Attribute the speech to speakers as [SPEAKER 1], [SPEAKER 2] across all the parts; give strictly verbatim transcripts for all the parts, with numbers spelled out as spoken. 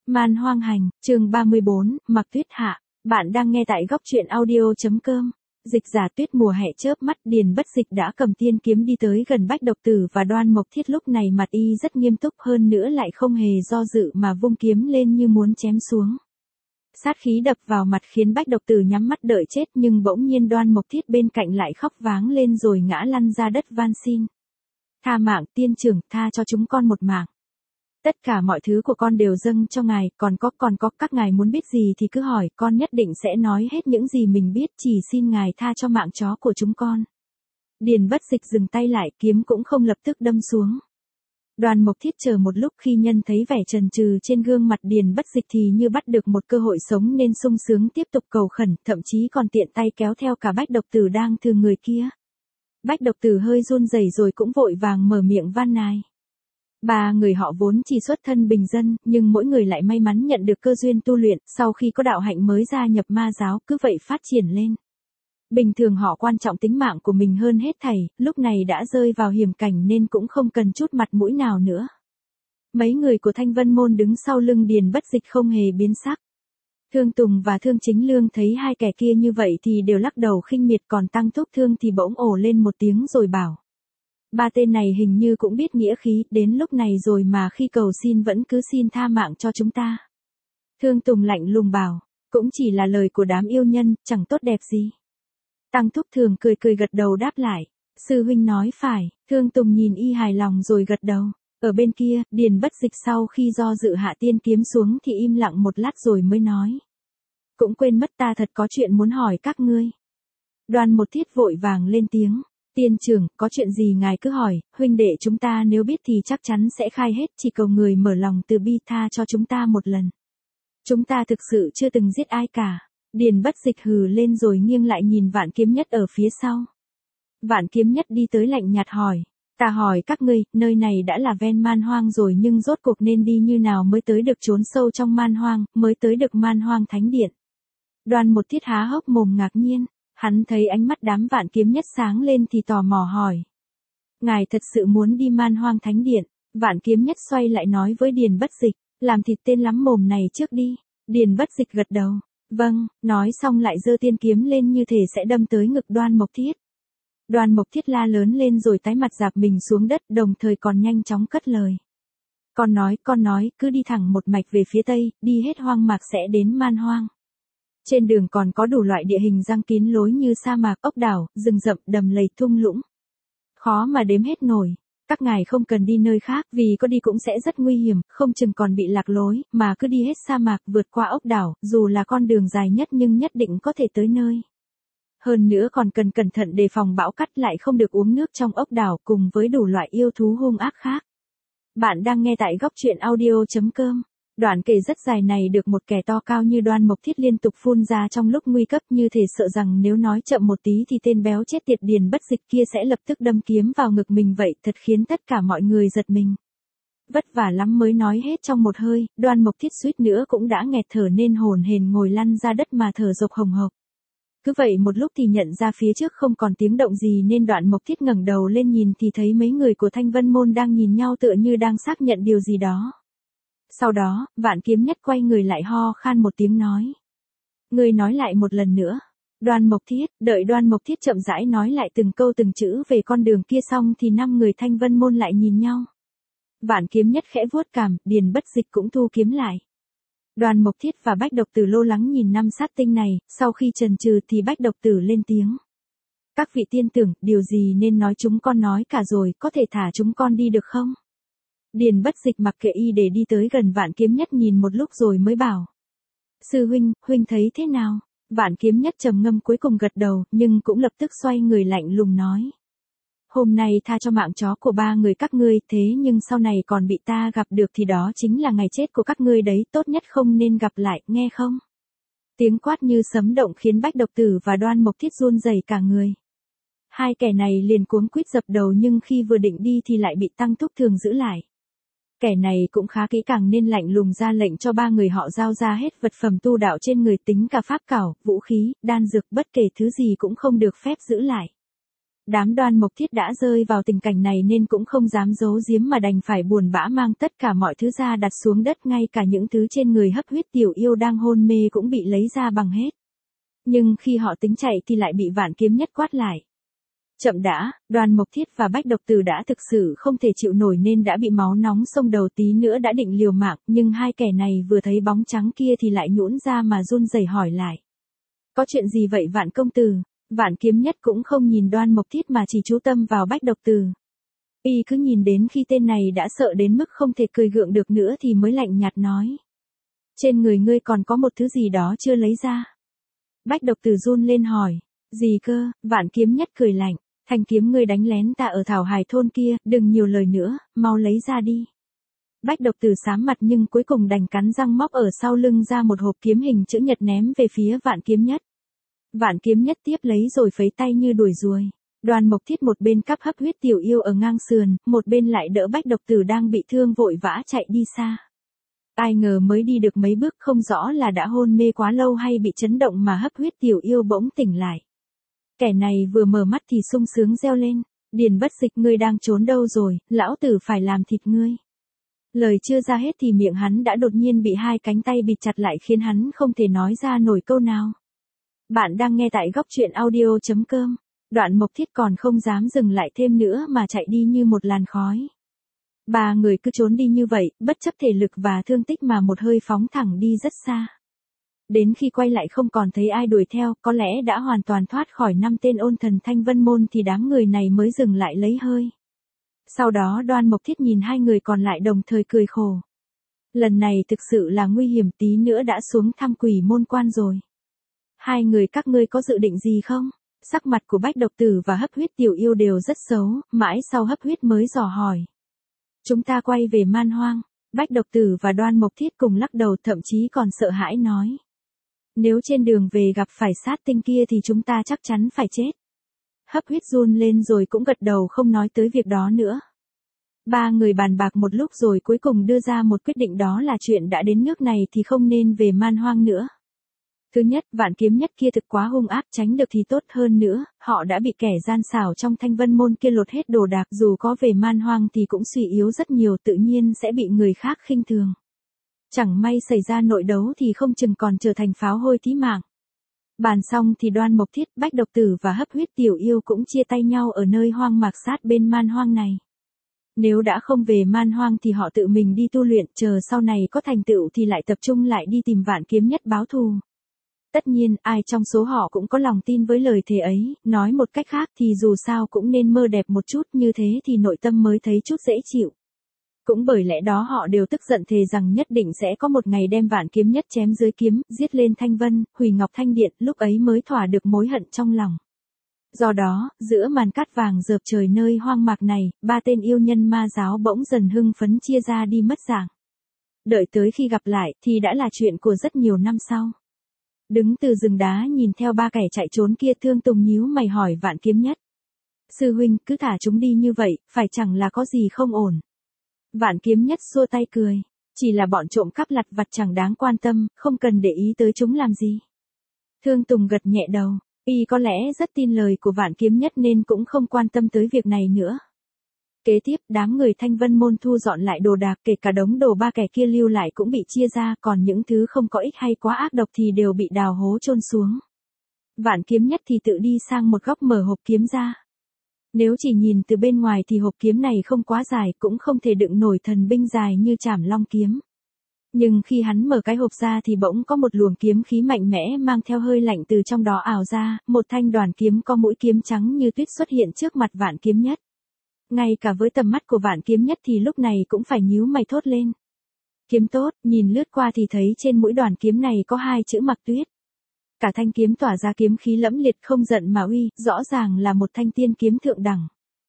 [SPEAKER 1] Man hoang hành, chương ba mươi bốn, Mặc Tuyết Hạ. Bạn đang nghe tại góc truyện audio.com. Dịch giả tuyết mùa hè chớp mắt, Điền Bất Dịch đã cầm tiên kiếm đi tới gần Bách Độc Tử và Đoan Mộc Thiết. Lúc này mặt y rất nghiêm túc, hơn nữa lại không hề do dự mà vung kiếm lên như muốn chém xuống. Sát khí đập vào mặt khiến Bách Độc Tử nhắm mắt đợi chết, nhưng bỗng nhiên Đoan Mộc Thiết bên cạnh lại khóc váng lên rồi ngã lăn ra đất van xin. Tha mạng, tiên trưởng, tha cho chúng con một mạng. Tất cả mọi thứ của con đều dâng cho ngài, còn có, còn có, các ngài muốn biết gì thì cứ hỏi, con nhất định sẽ nói hết những gì mình biết, chỉ xin ngài tha cho mạng chó của chúng con. Điền Bất Dịch dừng tay lại, kiếm cũng không lập tức đâm xuống. Đoan Mộc Thiết chờ một lúc, khi nhân thấy vẻ chần chừ trên gương mặt Điền Bất Dịch thì như bắt được một cơ hội sống nên sung sướng tiếp tục cầu khẩn, thậm chí còn tiện tay kéo theo cả Bách Độc Tử đang thương người kia. Bách Độc Tử hơi run rẩy rồi cũng vội vàng mở miệng van nài. Ba người họ vốn chỉ xuất thân bình dân, nhưng mỗi người lại may mắn nhận được cơ duyên tu luyện, sau khi có đạo hạnh mới gia nhập ma giáo, cứ vậy phát triển lên. Bình thường họ quan trọng tính mạng của mình hơn hết thảy, lúc này đã rơi vào hiểm cảnh nên cũng không cần chút mặt mũi nào nữa. Mấy người của Thanh Vân Môn đứng sau lưng Điền Bất Dịch không hề biến sắc. Thương Tùng và Thương Chính Lương thấy hai kẻ kia như vậy thì đều lắc đầu khinh miệt, còn Tăng Thúc Thương thì bỗng ồ lên một tiếng rồi bảo. Ba tên này hình như cũng biết nghĩa khí, đến lúc này rồi mà khi cầu xin vẫn cứ xin tha mạng cho chúng ta. Thương Tùng lạnh lùng bảo, cũng chỉ là lời của đám yêu nhân, chẳng tốt đẹp gì. Tăng Thúc Thường cười cười gật đầu đáp lại, sư huynh nói phải. Thương Tùng nhìn y hài lòng rồi gật đầu. Ở bên kia, Điền Bất Dịch sau khi do dự hạ tiên kiếm xuống thì im lặng một lát rồi mới nói. Cũng quên mất, ta thật có chuyện muốn hỏi các ngươi. Đoan Mộc Thiết vội vàng lên tiếng. Tiên trưởng, có chuyện gì ngài cứ hỏi, huynh đệ chúng ta nếu biết thì chắc chắn sẽ khai hết, chỉ cầu người mở lòng từ bi tha cho chúng ta một lần. Chúng ta thực sự chưa từng giết ai cả. Điền Bất Dịch hừ lên rồi nghiêng lại nhìn Vạn Kiếm Nhất ở phía sau. Vạn Kiếm Nhất đi tới lạnh nhạt hỏi, ta hỏi các ngươi, nơi này đã là ven man hoang rồi nhưng rốt cuộc nên đi như nào mới tới được chốn sâu trong man hoang, mới tới được man hoang thánh điện. Đoan Mộc Thiết há hốc mồm ngạc nhiên. Hắn thấy ánh mắt đám Vạn Kiếm Nhất sáng lên thì tò mò hỏi. Ngài thật sự muốn đi man hoang thánh điện? Vạn Kiếm Nhất xoay lại nói với Điền Bất Dịch, làm thịt tên lắm mồm này trước đi. Điền Bất Dịch gật đầu. Vâng, nói xong lại giơ tiên kiếm lên như thể sẽ đâm tới ngực Đoan Mộc Thiết. Đoan Mộc Thiết la lớn lên rồi tái mặt dạp mình xuống đất, đồng thời còn nhanh chóng cất lời. Con nói, con nói, cứ đi thẳng một mạch về phía tây, đi hết hoang mạc sẽ đến man hoang. Trên đường còn có đủ loại địa hình răng kín lối như sa mạc, ốc đảo, rừng rậm, đầm lầy, thung lũng. Khó mà đếm hết nổi. Các ngài không cần đi nơi khác, vì có đi cũng sẽ rất nguy hiểm, không chừng còn bị lạc lối, mà cứ đi hết sa mạc, vượt qua ốc đảo, dù là con đường dài nhất nhưng nhất định có thể tới nơi. Hơn nữa còn cần cẩn thận đề phòng bão cát, lại không được uống nước trong ốc đảo, cùng với đủ loại yêu thú hung ác khác. Bạn đang nghe tại góc truyện audio.com. Đoạn kể rất dài này được một kẻ to cao như Đoan Mộc Thiết liên tục phun ra trong lúc nguy cấp, như thể sợ rằng nếu nói chậm một tí thì tên béo chết tiệt Điền Bất Dịch kia sẽ lập tức đâm kiếm vào ngực mình vậy, thật khiến tất cả mọi người giật mình. Vất vả lắm mới nói hết trong một hơi, Đoan Mộc Thiết suýt nữa cũng đã nghẹt thở nên hồn hển ngồi lăn ra đất mà thở dộc hồng hộc. Cứ vậy một lúc thì nhận ra phía trước không còn tiếng động gì nên Đoan Mộc Thiết ngẩng đầu lên nhìn thì thấy mấy người của Thanh Vân Môn đang nhìn nhau tựa như đang xác nhận điều gì đó. Sau đó, Vạn Kiếm Nhất quay người lại ho khan một tiếng nói. Ngươi nói lại một lần nữa. Đoan Mộc Thiết, đợi Đoan Mộc Thiết chậm rãi nói lại từng câu từng chữ về con đường kia xong thì năm người Thanh Vân Môn lại nhìn nhau. Vạn Kiếm Nhất khẽ vuốt cằm, Điền Bất Dịch cũng thu kiếm lại. Đoan Mộc Thiết và Bách Độc Tử lo lắng nhìn năm sát tinh này, sau khi chần chừ thì Bách Độc Tử lên tiếng. Các vị tiên tưởng, điều gì nên nói chúng con nói cả rồi, có thể thả chúng con đi được không? Điền Bất Dịch mặc kệ y để đi tới gần Vạn Kiếm Nhất nhìn một lúc rồi mới bảo. Sư huynh, huynh thấy thế nào? Vạn Kiếm Nhất trầm ngâm cuối cùng gật đầu, nhưng cũng lập tức xoay người lạnh lùng nói. Hôm nay tha cho mạng chó của ba người các ngươi, thế nhưng sau này còn bị ta gặp được thì đó chính là ngày chết của các ngươi đấy, tốt nhất không nên gặp lại, nghe không? Tiếng quát như sấm động khiến Bách Độc Tử và Đoan Mộc Thiết run rẩy cả người. Hai kẻ này liền cuống quýt dập đầu nhưng khi vừa định đi thì lại bị Tăng Thúc Thường giữ lại. Kẻ này cũng khá kỹ càng nên lạnh lùng ra lệnh cho ba người họ giao ra hết vật phẩm tu đạo trên người, tính cả pháp cảo, vũ khí, đan dược, bất kể thứ gì cũng không được phép giữ lại. Đám Đoan Mộc Thiết đã rơi vào tình cảnh này nên cũng không dám giấu giếm mà đành phải buồn bã mang tất cả mọi thứ ra đặt xuống đất, ngay cả những thứ trên người hấp huyết tiểu yêu đang hôn mê cũng bị lấy ra bằng hết. Nhưng khi họ tính chạy thì lại bị Vạn Kiếm Nhất quát lại. Chậm đã, Đoan Mộc Thiết và Bách Độc Tử đã thực sự không thể chịu nổi nên đã bị máu nóng xông đầu, tí nữa đã định liều mạng, nhưng hai kẻ này vừa thấy bóng trắng kia thì lại nhũn ra mà run rẩy hỏi lại. Có chuyện gì vậy Vạn công tử? Vạn Kiếm Nhất cũng không nhìn Đoan Mộc Thiết mà chỉ chú tâm vào Bách Độc Tử. Y cứ nhìn đến khi tên này đã sợ đến mức không thể cười gượng được nữa thì mới lạnh nhạt nói. Trên người ngươi còn có một thứ gì đó chưa lấy ra. Bách Độc Tử run lên hỏi. Gì cơ? Vạn Kiếm Nhất cười lạnh. Thanh kiếm ngươi đánh lén ta ở Thảo Hải thôn kia, đừng nhiều lời nữa, mau lấy ra đi. Bách Độc Tử xám mặt nhưng cuối cùng đành cắn răng móc ở sau lưng ra một hộp kiếm hình chữ nhật ném về phía Vạn Kiếm Nhất. Vạn Kiếm Nhất tiếp lấy rồi phấy tay như đuổi ruồi. Đoan Mộc Thiết một bên cắp hấp huyết tiểu yêu ở ngang sườn, một bên lại đỡ Bách Độc Tử đang bị thương vội vã chạy đi xa. Ai ngờ mới đi được mấy bước không rõ là đã hôn mê quá lâu hay bị chấn động mà hấp huyết tiểu yêu bỗng tỉnh lại. Kẻ này vừa mở mắt thì sung sướng reo lên. Điền Bất Dịch, ngươi đang trốn đâu rồi, lão tử phải làm thịt ngươi. Lời chưa ra hết thì miệng hắn đã đột nhiên bị hai cánh tay bịt chặt lại khiến hắn không thể nói ra nổi câu nào. Bạn đang nghe tại góc truyện audio chấm com. Đoạn Mộc Thiết còn không dám dừng lại thêm nữa mà chạy đi như một làn khói. Ba người cứ trốn đi như vậy, bất chấp thể lực và thương tích mà một hơi phóng thẳng đi rất xa. Đến khi quay lại không còn thấy ai đuổi theo, có lẽ đã hoàn toàn thoát khỏi năm tên ôn thần Thanh Vân Môn thì đám người này mới dừng lại lấy hơi. Sau đó Đoan Mộc Thiết nhìn hai người còn lại đồng thời cười khổ. Lần này thực sự là nguy hiểm, tí nữa đã xuống thăm Quỷ Môn Quan rồi. Hai người các ngươi có dự định gì không? Sắc mặt của Bách Độc Tử và hấp huyết tiểu yêu đều rất xấu, mãi sau hấp huyết mới dò hỏi. Chúng ta quay về Man Hoang. Bách Độc Tử và Đoan Mộc Thiết cùng lắc đầu, thậm chí còn sợ hãi nói. Nếu trên đường về gặp phải sát tinh kia thì chúng ta chắc chắn phải chết. Hấp huyết run lên rồi cũng gật đầu không nói tới việc đó nữa. Ba người bàn bạc một lúc rồi cuối cùng đưa ra một quyết định, đó là chuyện đã đến nước này thì không nên về Man Hoang nữa. Thứ nhất, Vạn Kiếm Nhất kia thực quá hung ác, tránh được thì tốt hơn nữa, họ đã bị kẻ gian xảo trong Thanh Vân Môn kia lột hết đồ đạc, dù có về Man Hoang thì cũng suy yếu rất nhiều, tự nhiên sẽ bị người khác khinh thường. Chẳng may xảy ra nội đấu thì không chừng còn trở thành pháo hôi tí mạng. Bàn xong thì Đoan Mộc Thiết, Bách Độc Tử và hấp huyết tiểu yêu cũng chia tay nhau ở nơi hoang mạc sát bên Man Hoang này. Nếu đã không về Man Hoang thì họ tự mình đi tu luyện, chờ sau này có thành tựu thì lại tập trung lại đi tìm Vạn Kiếm Nhất báo thù. Tất nhiên, ai trong số họ cũng có lòng tin với lời thề ấy, nói một cách khác thì dù sao cũng nên mơ đẹp một chút, như thế thì nội tâm mới thấy chút dễ chịu. Cũng bởi lẽ đó họ đều tức giận thề rằng nhất định sẽ có một ngày đem Vạn Kiếm Nhất chém dưới kiếm, giết lên Thanh Vân, hủy Ngọc Thanh Điện, lúc ấy mới thỏa được mối hận trong lòng. Do đó, giữa màn cát vàng rợp trời nơi hoang mạc này, ba tên yêu nhân ma giáo bỗng dần hưng phấn chia ra đi mất dạng. Đợi tới khi gặp lại thì đã là chuyện của rất nhiều năm sau. Đứng từ rừng đá nhìn theo ba kẻ chạy trốn kia, Thương Tùng nhíu mày hỏi Vạn Kiếm Nhất. Sư huynh, cứ thả chúng đi như vậy, phải chẳng là có gì không ổn. Vạn Kiếm Nhất xua tay cười. Chỉ là bọn trộm cắp lặt vặt chẳng đáng quan tâm, không cần để ý tới chúng làm gì. Thương Tùng gật nhẹ đầu. Y có lẽ rất tin lời của Vạn Kiếm Nhất nên cũng không quan tâm tới việc này nữa. Kế tiếp, đám người Thanh Vân Môn thu dọn lại đồ đạc, kể cả đống đồ ba kẻ kia lưu lại cũng bị chia ra, còn những thứ không có ích hay quá ác độc thì đều bị đào hố chôn xuống. Vạn Kiếm Nhất thì tự đi sang một góc mở hộp kiếm ra. Nếu chỉ nhìn từ bên ngoài thì hộp kiếm này không quá dài, cũng không thể đựng nổi thần binh dài như Trảm Long kiếm. Nhưng khi hắn mở cái hộp ra thì bỗng có một luồng kiếm khí mạnh mẽ mang theo hơi lạnh từ trong đó ảo ra, một thanh đoàn kiếm có mũi kiếm trắng như tuyết xuất hiện trước mặt Vạn Kiếm Nhất. Ngay cả với tầm mắt của Vạn Kiếm Nhất thì lúc này cũng phải nhíu mày thốt lên. Kiếm tốt, nhìn lướt qua thì thấy trên mũi đoàn kiếm này có hai chữ Mặc Tuyết. Cả thanh kiếm tỏa ra kiếm khí lẫm liệt không giận mà uy, rõ ràng là một thanh tiên kiếm thượng đẳng.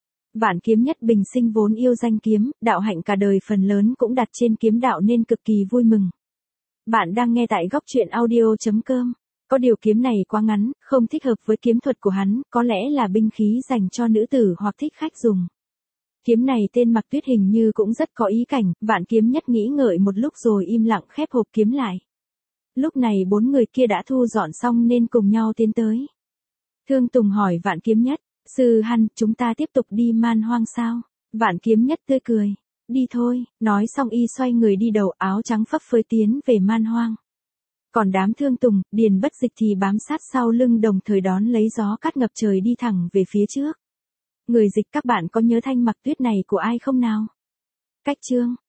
[SPEAKER 1] Vạn Kiếm Nhất bình sinh vốn yêu danh kiếm, đạo hạnh cả đời phần lớn cũng đặt trên kiếm đạo nên cực kỳ vui mừng. Bạn đang nghe tại góc truyện audio chấm com. Có điều kiếm này quá ngắn, không thích hợp với kiếm thuật của hắn, có lẽ là binh khí dành cho nữ tử hoặc thích khách dùng. Kiếm này tên Mặc Tuyết hình như cũng rất có ý cảnh, Vạn Kiếm Nhất nghĩ ngợi một lúc rồi im lặng khép hộp kiếm lại. Lúc này bốn người kia đã thu dọn xong nên cùng nhau tiến tới. Thương Tùng hỏi Vạn Kiếm Nhất, Sư Hăn, chúng ta tiếp tục đi Man Hoang sao? Vạn Kiếm Nhất tươi cười. Đi thôi, nói xong y xoay người đi đầu áo trắng phấp phới tiến về Man Hoang. Còn đám Thương Tùng, Điền Bất Dịch thì bám sát sau lưng đồng thời đón lấy gió cát ngập trời đi thẳng về phía trước. Người dịch các bạn có nhớ Thanh Mặc Tuyết này của ai không nào? Cách chương